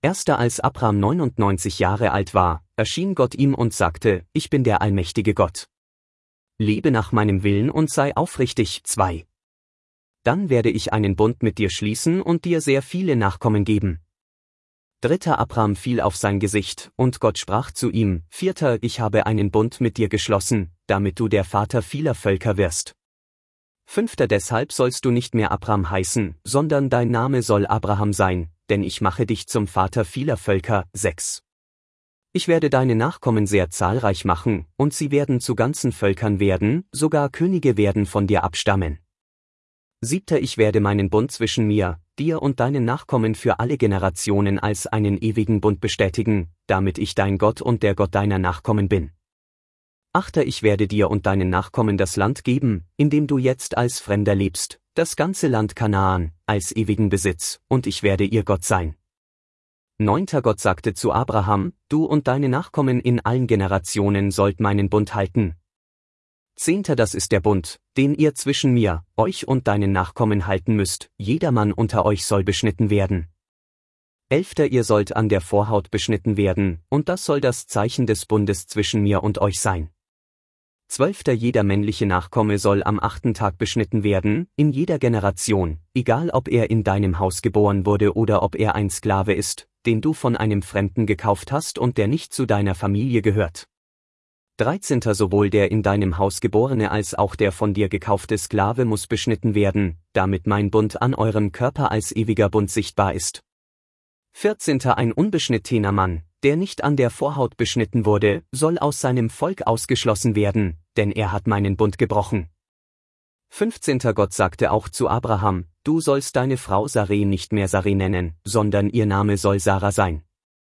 Erst als Abraham 99 Jahre alt war, erschien Gott ihm und sagte: Ich bin der allmächtige Gott. Lebe nach meinem Willen und sei aufrichtig. 2. Dann werde ich einen Bund mit dir schließen und dir sehr viele Nachkommen geben. 3. Abraham fiel auf sein Gesicht, und Gott sprach zu ihm: 4. Ich habe einen Bund mit dir geschlossen, damit du der Vater vieler Völker wirst. 5. Deshalb sollst du nicht mehr Abraham heißen, sondern dein Name soll Abraham sein, denn ich mache dich zum Vater vieler Völker. 6. Ich werde deine Nachkommen sehr zahlreich machen, und sie werden zu ganzen Völkern werden, sogar Könige werden von dir abstammen. 7. Ich werde meinen Bund zwischen mir, dir und deinen Nachkommen für alle Generationen als einen ewigen Bund bestätigen, damit ich dein Gott und der Gott deiner Nachkommen bin. 8. Ich werde dir und deinen Nachkommen das Land geben, in dem du jetzt als Fremder lebst, das ganze Land Kanaan, als ewigen Besitz, und ich werde ihr Gott sein. 9. Gott sagte zu Abraham: Du und deine Nachkommen in allen Generationen sollt meinen Bund halten. 10. Das ist der Bund, den ihr zwischen mir, euch und deinen Nachkommen halten müsst, jedermann unter euch soll beschnitten werden. 11. Ihr sollt an der Vorhaut beschnitten werden, und das soll das Zeichen des Bundes zwischen mir und euch sein. 12. Jeder männliche Nachkomme soll am 8. Tag beschnitten werden, in jeder Generation, egal ob er in deinem Haus geboren wurde oder ob er ein Sklave ist, den du von einem Fremden gekauft hast und der nicht zu deiner Familie gehört. 13. Sowohl der in deinem Haus geborene als auch der von dir gekaufte Sklave muss beschnitten werden, damit mein Bund an eurem Körper als ewiger Bund sichtbar ist. 14. Ein unbeschnittener Mann, der nicht an der Vorhaut beschnitten wurde, soll aus seinem Volk ausgeschlossen werden, denn er hat meinen Bund gebrochen. 15. Gott sagte auch zu Abraham: Du sollst deine Frau Sarai nicht mehr Sarai nennen, sondern ihr Name soll Sarah sein.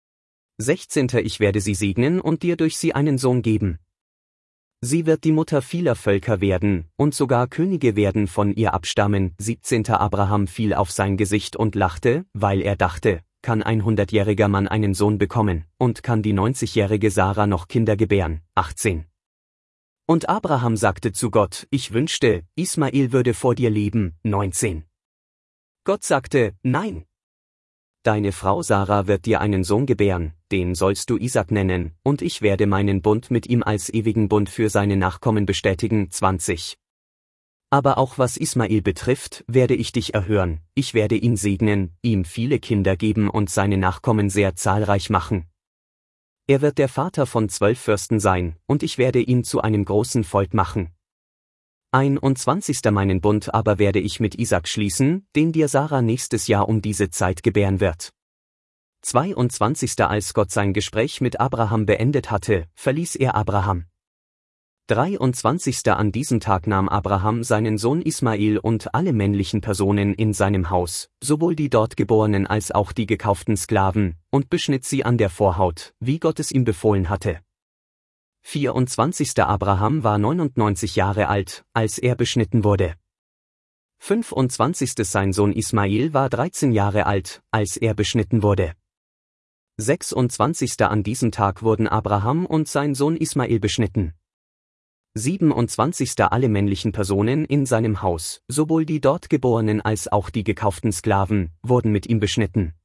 16. Ich werde sie segnen und dir durch sie einen Sohn geben. Sie wird die Mutter vieler Völker werden, und sogar Könige werden von ihr abstammen. 17. Abraham fiel auf sein Gesicht und lachte, weil er dachte: Kann ein 100-jähriger Mann einen Sohn bekommen, und kann die 90-jährige Sarah noch Kinder gebären? 18. Und Abraham sagte zu Gott: Ich wünschte, Ismael würde vor dir leben. 19. Gott sagte: Nein. Deine Frau Sarah wird dir einen Sohn gebären, den sollst du Isaac nennen, und ich werde meinen Bund mit ihm als ewigen Bund für seine Nachkommen bestätigen. 20. Aber auch was Ismael betrifft, werde ich dich erhören, ich werde ihn segnen, ihm viele Kinder geben und seine Nachkommen sehr zahlreich machen. Er wird der Vater von 12 Fürsten sein, und ich werde ihn zu einem großen Volk machen. 21. Meinen Bund aber werde ich mit Isaac schließen, den dir Sarah nächstes Jahr um diese Zeit gebären wird. 22. Als Gott sein Gespräch mit Abraham beendet hatte, verließ er Abraham. 23. An diesem Tag nahm Abraham seinen Sohn Ismael und alle männlichen Personen in seinem Haus, sowohl die dort Geborenen als auch die gekauften Sklaven, und beschnitt sie an der Vorhaut, wie Gott es ihm befohlen hatte. 24. Abraham war 99 Jahre alt, als er beschnitten wurde. 25. Sein Sohn Ismael war 13 Jahre alt, als er beschnitten wurde. 26. An diesem Tag wurden Abraham und sein Sohn Ismael beschnitten. 27. Alle männlichen Personen in seinem Haus, sowohl die dort Geborenen als auch die gekauften Sklaven, wurden mit ihm beschnitten.